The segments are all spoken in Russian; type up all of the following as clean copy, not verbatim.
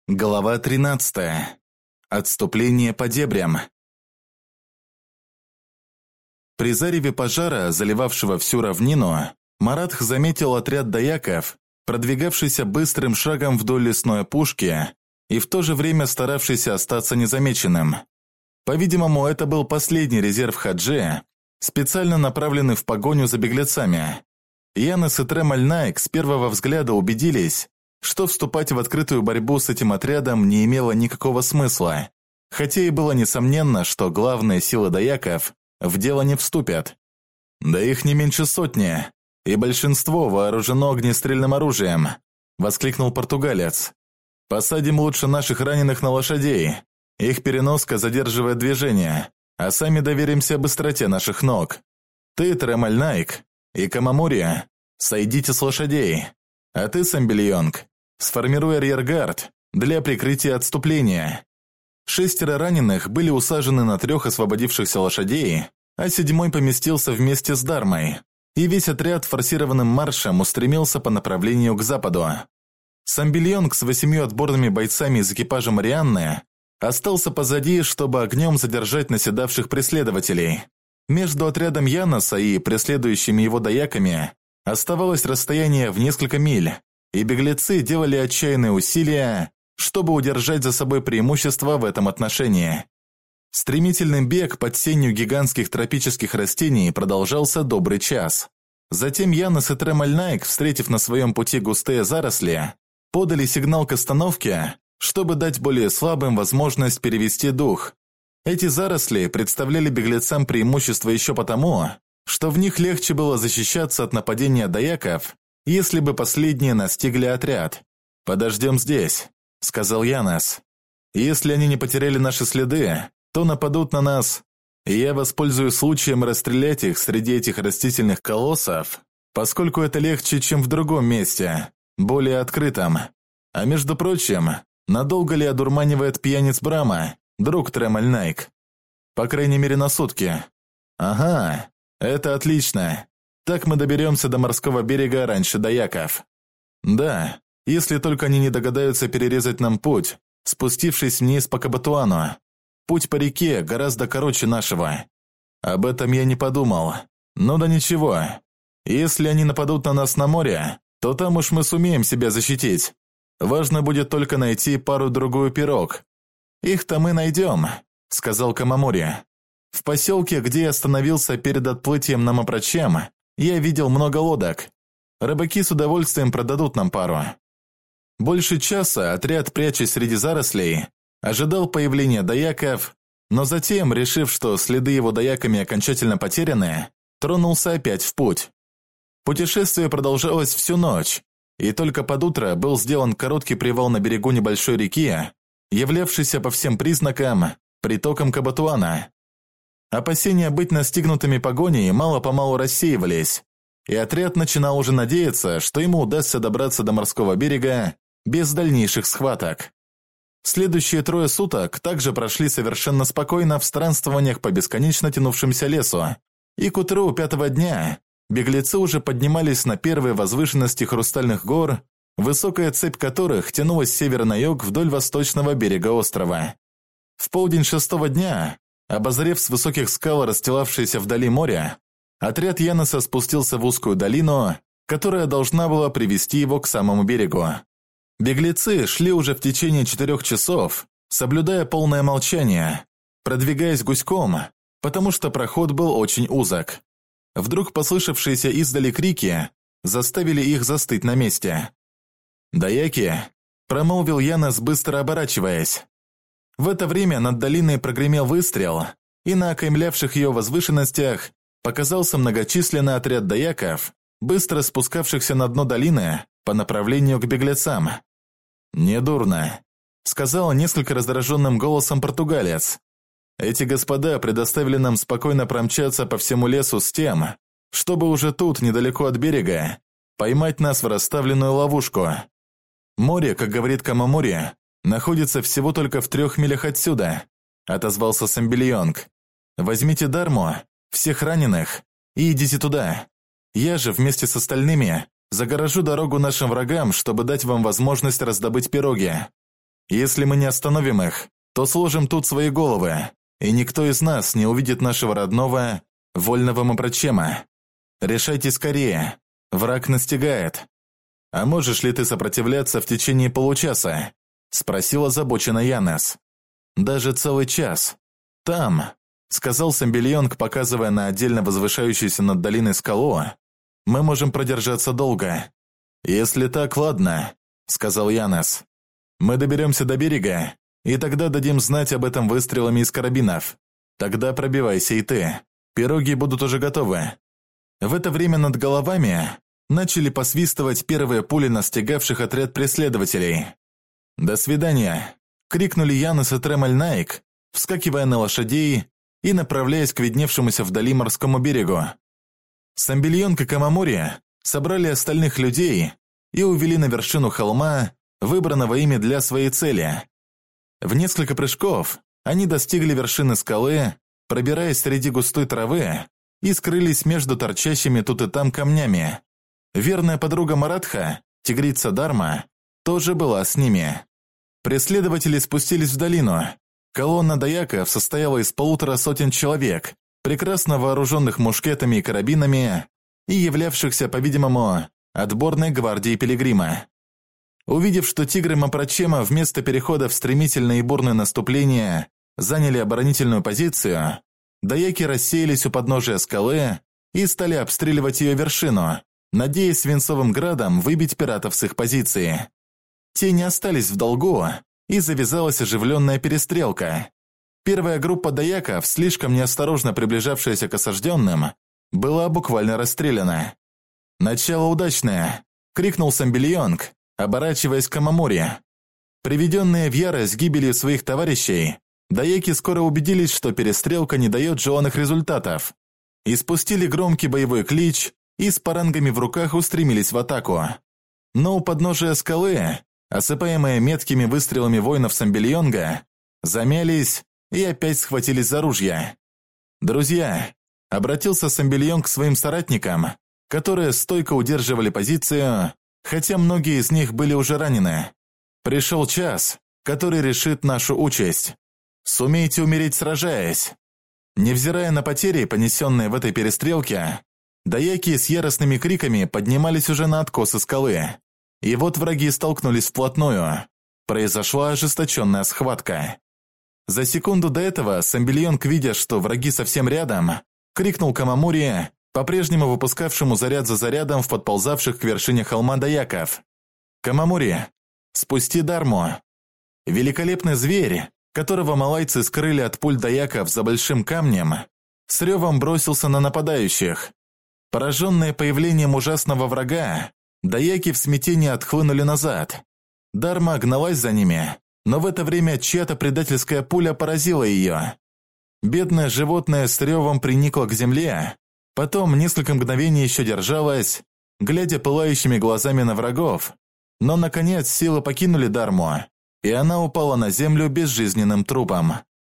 Глава 13. Отступление по дебрям. При зареве пожара, заливавшего всю равнину, Маратх заметил отряд даяков, продвигавшийся быстрым шагом вдоль лесной опушки и в то же время старавшийся остаться незамеченным. По-видимому, это был последний резерв Хаджи, специально направленный в погоню за беглецами. Янес и Тремаль-Найк с первого взгляда убедились, что вступать в открытую борьбу с этим отрядом не имело никакого смысла, хотя и было несомненно, что главные силы даяков в дело не вступят. Да их не меньше сотни, и большинство вооружено огнестрельным оружием, воскликнул португалец. Посадим лучше наших раненых на лошадей, их переноска задерживает движение, а сами доверимся быстроте наших ног. Ты, Тремаль-Найк, и Камамури, сойдите с лошадей. А ты, Самбельонг, сформируй арьергард для прикрытия отступления. 6 раненых были усажены на 3 освободившихся лошадей, а 7-й поместился вместе с Дармой, и весь отряд форсированным маршем устремился по направлению к западу. Самбельонг с 8 отборными бойцами из экипажа Марианны остался позади, чтобы огнем задержать наседавших преследователей. Между отрядом Яноса и преследующими его даяками оставалось расстояние в несколько миль, и беглецы делали отчаянные усилия, чтобы удержать за собой преимущество в этом отношении. Стремительный бег под сенью гигантских тропических растений продолжался добрый час. Затем Янес и Тремаль-Найк, встретив на своем пути густые заросли, подали сигнал к остановке, чтобы дать более слабым возможность перевести дух. Эти заросли представляли беглецам преимущество еще потому, что в них легче было защищаться от нападения даяков, если бы последние настигли отряд. «Подождем здесь», — сказал Янес. «Если они не потеряли наши следы, то нападут на нас, и я воспользуюсь случаем расстрелять их среди этих растительных колоссов, поскольку это легче, чем в другом месте, более открытом. А между прочим, надолго ли одурманивает пьяниц Брама, друг Тремаль-Найк? По крайней мере, на сутки. Ага. Это отлично. Так мы доберемся до морского берега раньше даяков. Да, если только они не догадаются перерезать нам путь, спустившись вниз по Кабатуану. Путь по реке гораздо короче нашего. Об этом я не подумал. Ну да ничего. Если они нападут на нас на море, то там уж мы сумеем себя защитить. Важно будет только найти пару-другую пирог. Их-то мы найдем, сказал Камамури. В поселке, где я остановился перед отплытием на Мапрачем, я видел много лодок. Рыбаки с удовольствием продадут нам пару. Больше часа отряд, прячась среди зарослей, ожидал появления даяков, но затем, решив, что следы его даяками окончательно потеряны, тронулся опять в путь. Путешествие продолжалось всю ночь, и только под утро был сделан короткий привал на берегу небольшой реки, являвшейся по всем признакам притоком Кабатуана. Опасения быть настигнутыми погоней мало-помалу рассеивались, и отряд начинал уже надеяться, что ему удастся добраться до морского берега без дальнейших схваток. Следующие 3 суток также прошли совершенно спокойно в странствованиях по бесконечно тянувшемуся лесу, и к утру 5-го дня беглецы уже поднимались на первые возвышенности Хрустальных гор, высокая цепь которых тянулась с севера на юг вдоль восточного берега острова. В полдень 6-го дня, обозрев с высоких скал расстилавшееся вдали море, отряд Янеса спустился в узкую долину, которая должна была привести его к самому берегу. Беглецы шли уже в течение 4 часов, соблюдая полное молчание, продвигаясь гуськом, потому что проход был очень узок. Вдруг послышавшиеся издали крики заставили их застыть на месте. «Даяки!» – промолвил Янес, быстро оборачиваясь. В это время над долиной прогремел выстрел, и на окаймлявших ее возвышенностях показался многочисленный отряд даяков, быстро спускавшихся на дно долины по направлению к беглецам. «Недурно», — сказал несколько раздраженным голосом португалец. «Эти господа предоставили нам спокойно промчаться по всему лесу с тем, чтобы уже тут, недалеко от берега, поймать нас в расставленную ловушку. Море, как говорит Камамури, находится всего только в 3 милях отсюда», — отозвался Самбельонг. «Возьмите Дарму, всех раненых, и идите туда. Я же вместе с остальными загорожу дорогу нашим врагам, чтобы дать вам возможность раздобыть пироги». Если мы не остановим их, то сложим тут свои головы, и никто из нас не увидит нашего родного, вольного Мапрачема. Решайте скорее, враг настигает. А можешь ли ты сопротивляться в течение получаса? Спросил озабоченно Янес. Даже целый час. Там, сказал Самбельонг, показывая на отдельно возвышающуюся над долиной скалу, мы можем продержаться долго. Если так, ладно, сказал Янес. Мы доберемся до берега, и тогда дадим знать об этом выстрелами из карабинов. Тогда пробивайся и ты. Пироги будут уже готовы. В это время над головами начали посвистывать первые пули настигавших отряд преследователей. «До свидания!» – крикнули Янес и Тремальнаик, вскакивая на лошадей и направляясь к видневшемуся вдали морскому берегу. Самбельонг и Камамори собрали остальных людей и увели на вершину холма, выбранного ими для своей цели. В несколько прыжков они достигли вершины скалы, пробираясь среди густой травы, и скрылись между торчащими тут и там камнями. Верная подруга Маратха, тигрица Дарма, тоже была с ними. Преследователи спустились в долину. Колонна даяков состояла из 150 человек, прекрасно вооруженных мушкетами и карабинами, и являвшихся, по-видимому, отборной гвардией пилигрима. Увидев, что тигры Мапрачема вместо перехода в стремительное и бурное наступление заняли оборонительную позицию, даяки рассеялись у подножия скалы и стали обстреливать ее вершину, надеясь свинцовым градом выбить пиратов с их позиции. Те не остались в долгу, и завязалась оживленная перестрелка. Первая группа даяков, слишком неосторожно приближавшаяся к осажденным, была буквально расстреляна. «Начало удачное!» – крикнул Самбельонг, оборачиваясь к Камамори. Приведенные в ярость гибелью своих товарищей, даяки скоро убедились, что перестрелка не дает желанных результатов, и спустили громкий боевой клич и с парангами в руках устремились в атаку. Но у подножия скалы, осыпаемые меткими выстрелами воинов Самбельонга, замялись и опять схватились за ружья. «Друзья!» – обратился Самбельонг к своим соратникам, которые стойко удерживали позицию, хотя многие из них были уже ранены. «Пришел час, который решит нашу участь. Сумейте умереть, сражаясь!» Невзирая на потери, понесенные в этой перестрелке, даяки с яростными криками поднимались уже на откосы скалы. И вот враги столкнулись вплотную. Произошла ожесточенная схватка. За секунду до этого Самбельонг, видя, что враги совсем рядом, крикнул Камамори, по-прежнему выпускавшему заряд за зарядом в подползавших к вершине холма даяков. «Камамори, спусти Дарму!» Великолепный зверь, которого малайцы скрыли от пуль даяков за большим камнем, с ревом бросился на нападающих. Пораженные появлением ужасного врага, даяки в смятении отхлынули назад. Дарма гналась за ними, но в это время чья-то предательская пуля поразила ее. Бедное животное с ревом приникло к земле, потом несколько мгновений еще держалось, глядя пылающими глазами на врагов, но, наконец, силы покинули Дарму, и она упала на землю безжизненным трупом.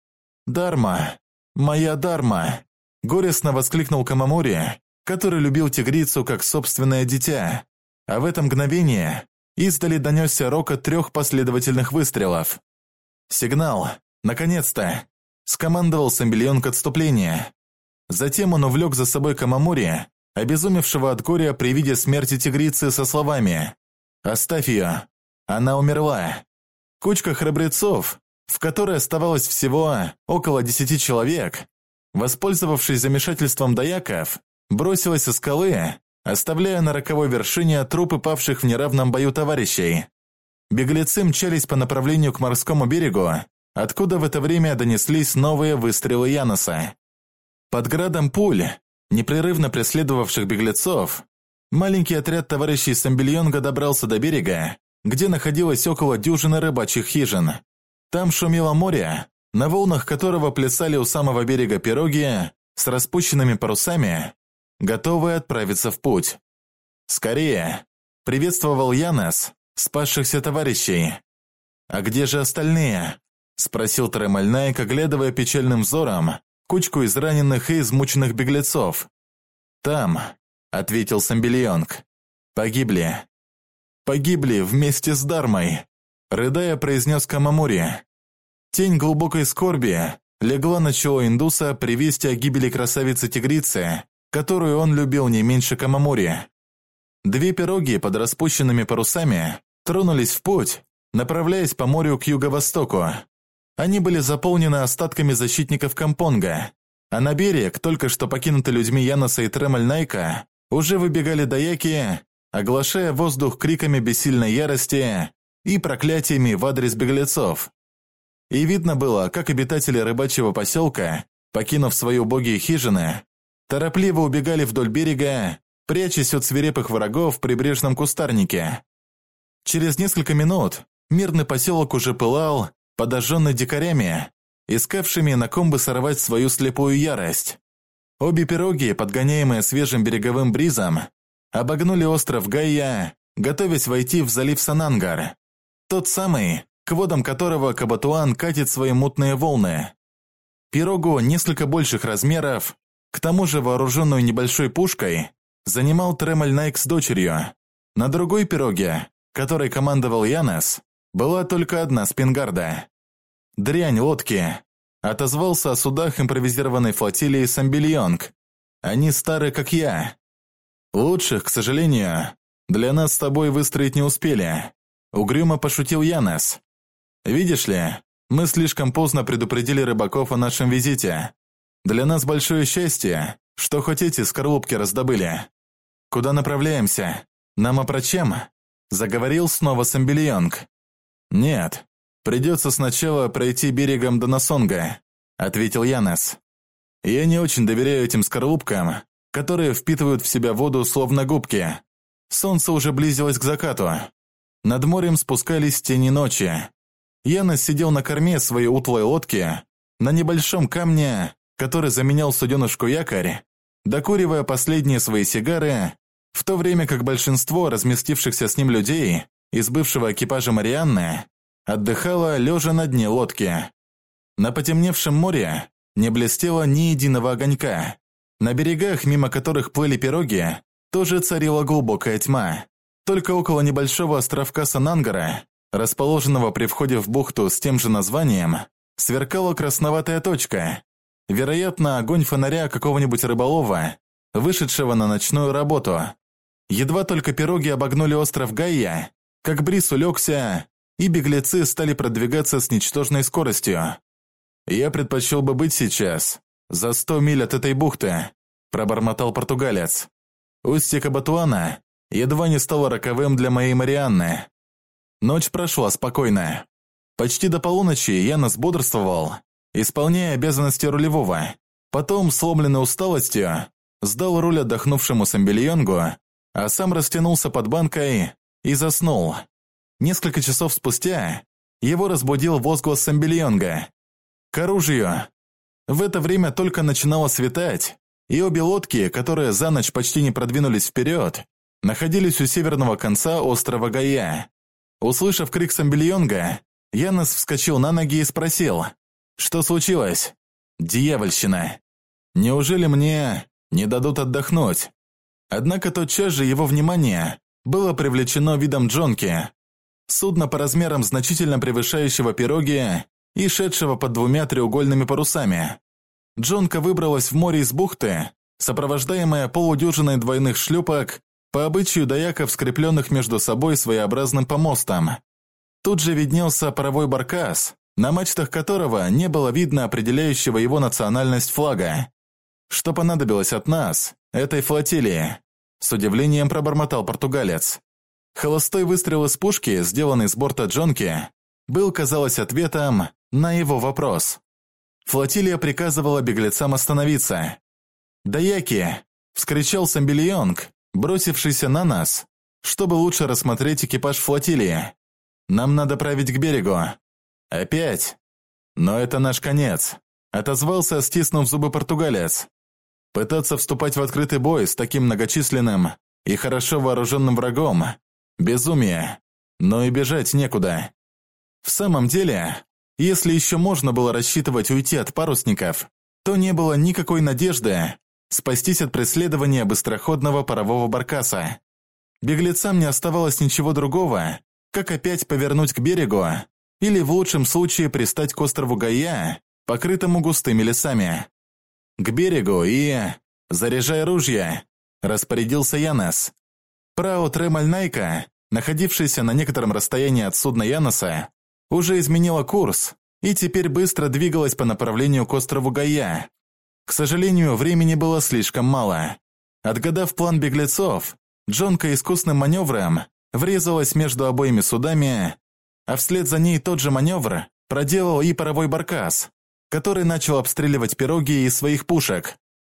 «Дарма! Моя Дарма!» – горестно воскликнул Камамори, который любил тигрицу как собственное дитя, а в это мгновение издали донесся рокот 3 последовательных выстрелов. «Сигнал! Наконец-то!» – скомандовал Самбельонг отступления. Затем он увлек за собой Камамори, обезумевшего от горя при виде смерти тигрицы, со словами: «Оставь ее! Она умерла!» Кучка храбрецов, в которой оставалось всего около 10 человек, воспользовавшись замешательством даяков, бросилась со скалы, оставляя на роковой вершине трупы павших в неравном бою товарищей. Беглецы мчались по направлению к морскому берегу, откуда в это время донеслись новые выстрелы Янеса. Под градом пуль, непрерывно преследовавших беглецов, маленький отряд товарищей Самбельонга добрался до берега, где находилось около дюжины рыбачьих хижин. Там шумело море, на волнах которого плясали у самого берега пироги с распущенными парусами, готовые отправиться в путь. «Скорее!» – приветствовал Янес спасшихся товарищей. «А где же остальные?» – спросил Тремальнаик, оглядывая печальным взором кучку израненных и измученных беглецов. «Там», – ответил Самбельонг. «Погибли. Погибли вместе с Дармой». рыдая, произнес Камамори. Тень глубокой скорби легла на чело индуса при вести о гибели красавицы-тигрицы, которую он любил не меньше Камамори. 2 пироги под распущенными парусами тронулись в путь, направляясь по морю к юго-востоку. Они были заполнены остатками защитников Кампонга, а на берег, только что покинутый людьми Яноса и Тремаль-Найка, уже выбегали даяки, оглашая воздух криками бессильной ярости и проклятиями в адрес беглецов. И видно было, как обитатели рыбачьего поселка, покинув свои убогие хижины, торопливо убегали вдоль берега, прячась от свирепых врагов в прибрежном кустарнике. Через несколько минут мирный поселок уже пылал, подожженный дикарями, искавшими на ком бы сорвать свою слепую ярость. Обе пироги, подгоняемые свежим береговым бризом, обогнули остров Гайя, готовясь войти в залив Санангар, тот самый, к водам которого Кабатуан катит свои мутные волны. Пирогу несколько больших размеров, к тому же вооруженную небольшой пушкой, занимал Тремаль-Найк с дочерью. На другой пироге, которой командовал Янос, была только одна спингарда. «Дрянь лодки», — отозвался о судах импровизированной флотилии Самбильонг. «Они стары, как я. Лучших, к сожалению, для нас с тобой выстроить не успели», — угрюмо пошутил Янос. «Видишь ли, мы слишком поздно предупредили рыбаков о нашем визите. Для нас большое счастье, что хоть эти скорлупки раздобыли. Куда направляемся? Нам опрочем?» — заговорил снова Самбильонг. «Нет, придется сначала пройти берегом до Насонга», — ответил Янос. «Я не очень доверяю этим скорлупкам, которые впитывают в себя воду словно губки. Солнце уже близилось к закату. Над морем спускались тени ночи. Янос сидел на корме своей утлой лодки, на небольшом камне, который заменял суденышку якорь, докуривая последние свои сигары, в то время как большинство разместившихся с ним людей из бывшего экипажа Марианны отдыхало лежа на дне лодки. На потемневшем море не блестело ни единого огонька. На берегах, мимо которых плыли пироги, тоже царила глубокая тьма. Только около небольшого островка Санангара, расположенного при входе в бухту с тем же названием, сверкала красноватая точка. Вероятно, огонь фонаря какого-нибудь рыболова, вышедшего на ночную работу. Едва только пироги обогнули остров Гайя, как бриз улегся, и беглецы стали продвигаться с ничтожной скоростью. «Я предпочел бы быть сейчас за 100 миль от этой бухты», – пробормотал португалец. «Устье Кабатуана едва не стало роковым для моей Марианны». Ночь прошла спокойно. Почти до полуночи Янос бодрствовал, исполняя обязанности рулевого. Потом, сломленный усталостью, сдал руль отдохнувшему Самбильонгу, а сам растянулся под банкой и заснул. Несколько часов спустя его разбудил возглас Самбильонга. «К оружию!» В это время только начинало светать, и обе лодки, которые за ночь почти не продвинулись вперед, находились у северного конца острова Гайя. Услышав крик Самбильонга, Янос вскочил на ноги и спросил: «Что случилось?» «Дьявольщина! Неужели мне не дадут отдохнуть?» Однако тотчас же его внимание было привлечено видом джонки, судна по размерам значительно превышающего пироги и шедшего под 2 треугольными парусами. Джонка выбралась в море из бухты, сопровождаемая полудюжиной двойных шлюпок, по обычаю даяков, скрепленных между собой своеобразным помостом. Тут же виднелся паровой баркас, на мачтах которого не было видно определяющего его национальность флага. «Что понадобилось от нас, этой флотилии?» – с удивлением пробормотал португалец. Холостой выстрел из пушки, сделанный с борта джонки, был, казалось, ответом на его вопрос. Флотилия приказывала беглецам остановиться. «Даяки!» – вскричал Самбильонг, бросившийся на нас, чтобы лучше рассмотреть экипаж флотилии. «Нам надо править к берегу». «Опять?» «Но это наш конец», – отозвался, стиснув зубы португалец. «Пытаться вступать в открытый бой с таким многочисленным и хорошо вооруженным врагом – безумие, но и бежать некуда». В самом деле, если еще можно было рассчитывать уйти от парусников, то не было никакой надежды спастись от преследования быстроходного парового баркаса. Беглецам не оставалось ничего другого, как опять повернуть к берегу, или в лучшем случае пристать к острову Гая, покрытому густыми лесами. «К берегу и... заряжай ружья», – распорядился Янос. Прау Тремальнайка, находившаяся на некотором расстоянии от судна Яноса, уже изменила курс и теперь быстро двигалась по направлению к острову Гая. К сожалению, времени было слишком мало. Отгадав план беглецов, Джонка искусным маневром врезалась между обоими судами, а вслед за ней тот же маневр проделал и паровой баркас, который начал обстреливать пироги из своих пушек.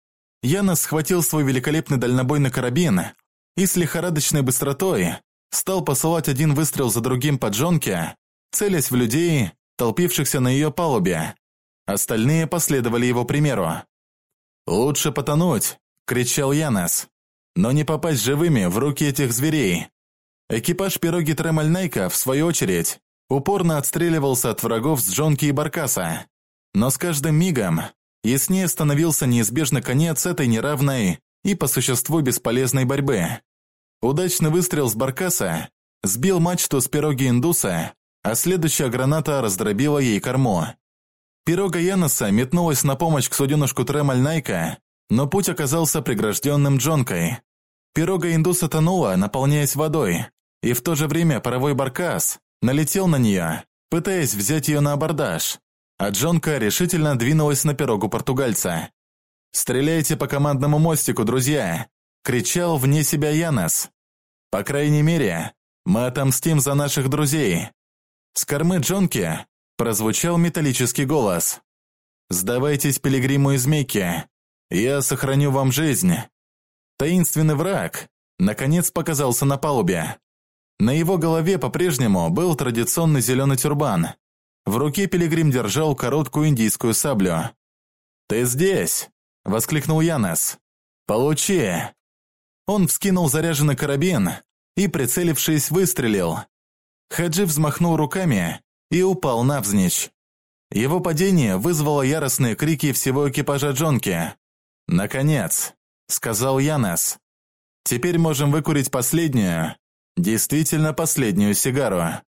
Янос схватил свой великолепный дальнобойный карабин и с лихорадочной быстротой стал посылать один выстрел за другим по Джонке, целясь в людей, толпившихся на ее палубе. Остальные последовали его примеру. «Лучше потонуть!» – кричал Янос. «Но не попасть живыми в руки этих зверей!» Экипаж пироги Тремальнайка, в свою очередь, упорно отстреливался от врагов с Джонки и баркаса. Но с каждым мигом яснее становился неизбежный конец этой неравной и по существу бесполезной борьбы. Удачный выстрел с баркаса сбил мачту с пироги Индуса, а следующая граната раздробила ей корму. Пирога Яноса метнулась на помощь к суденышку Тремальнайка, но путь оказался прегражденным Джонкой. Пирога Индуса тонула, наполняясь водой, и в то же время паровой баркас налетел на нее, пытаясь взять ее на абордаж, а Джонка решительно двинулась на пирогу португальца. «Стреляйте по командному мостику, друзья!» – кричал вне себя Янос. «По крайней мере, мы отомстим за наших друзей!» С кормы Джонки прозвучал металлический голос. «Сдавайтесь пилигриму и змейке! Я сохраню вам жизнь!» Таинственный враг наконец показался на палубе. На его голове по-прежнему был традиционный зеленый тюрбан. В руке пилигрим держал короткую индийскую саблю. «Ты здесь!» – воскликнул Янос. «Получи!» Он вскинул заряженный карабин и, прицелившись, выстрелил. Хаджи взмахнул руками и упал навзничь. Его падение вызвало яростные крики всего экипажа Джонки. «Наконец!» – сказал Янос. «Теперь можем выкурить последнюю, действительно последнюю сигару».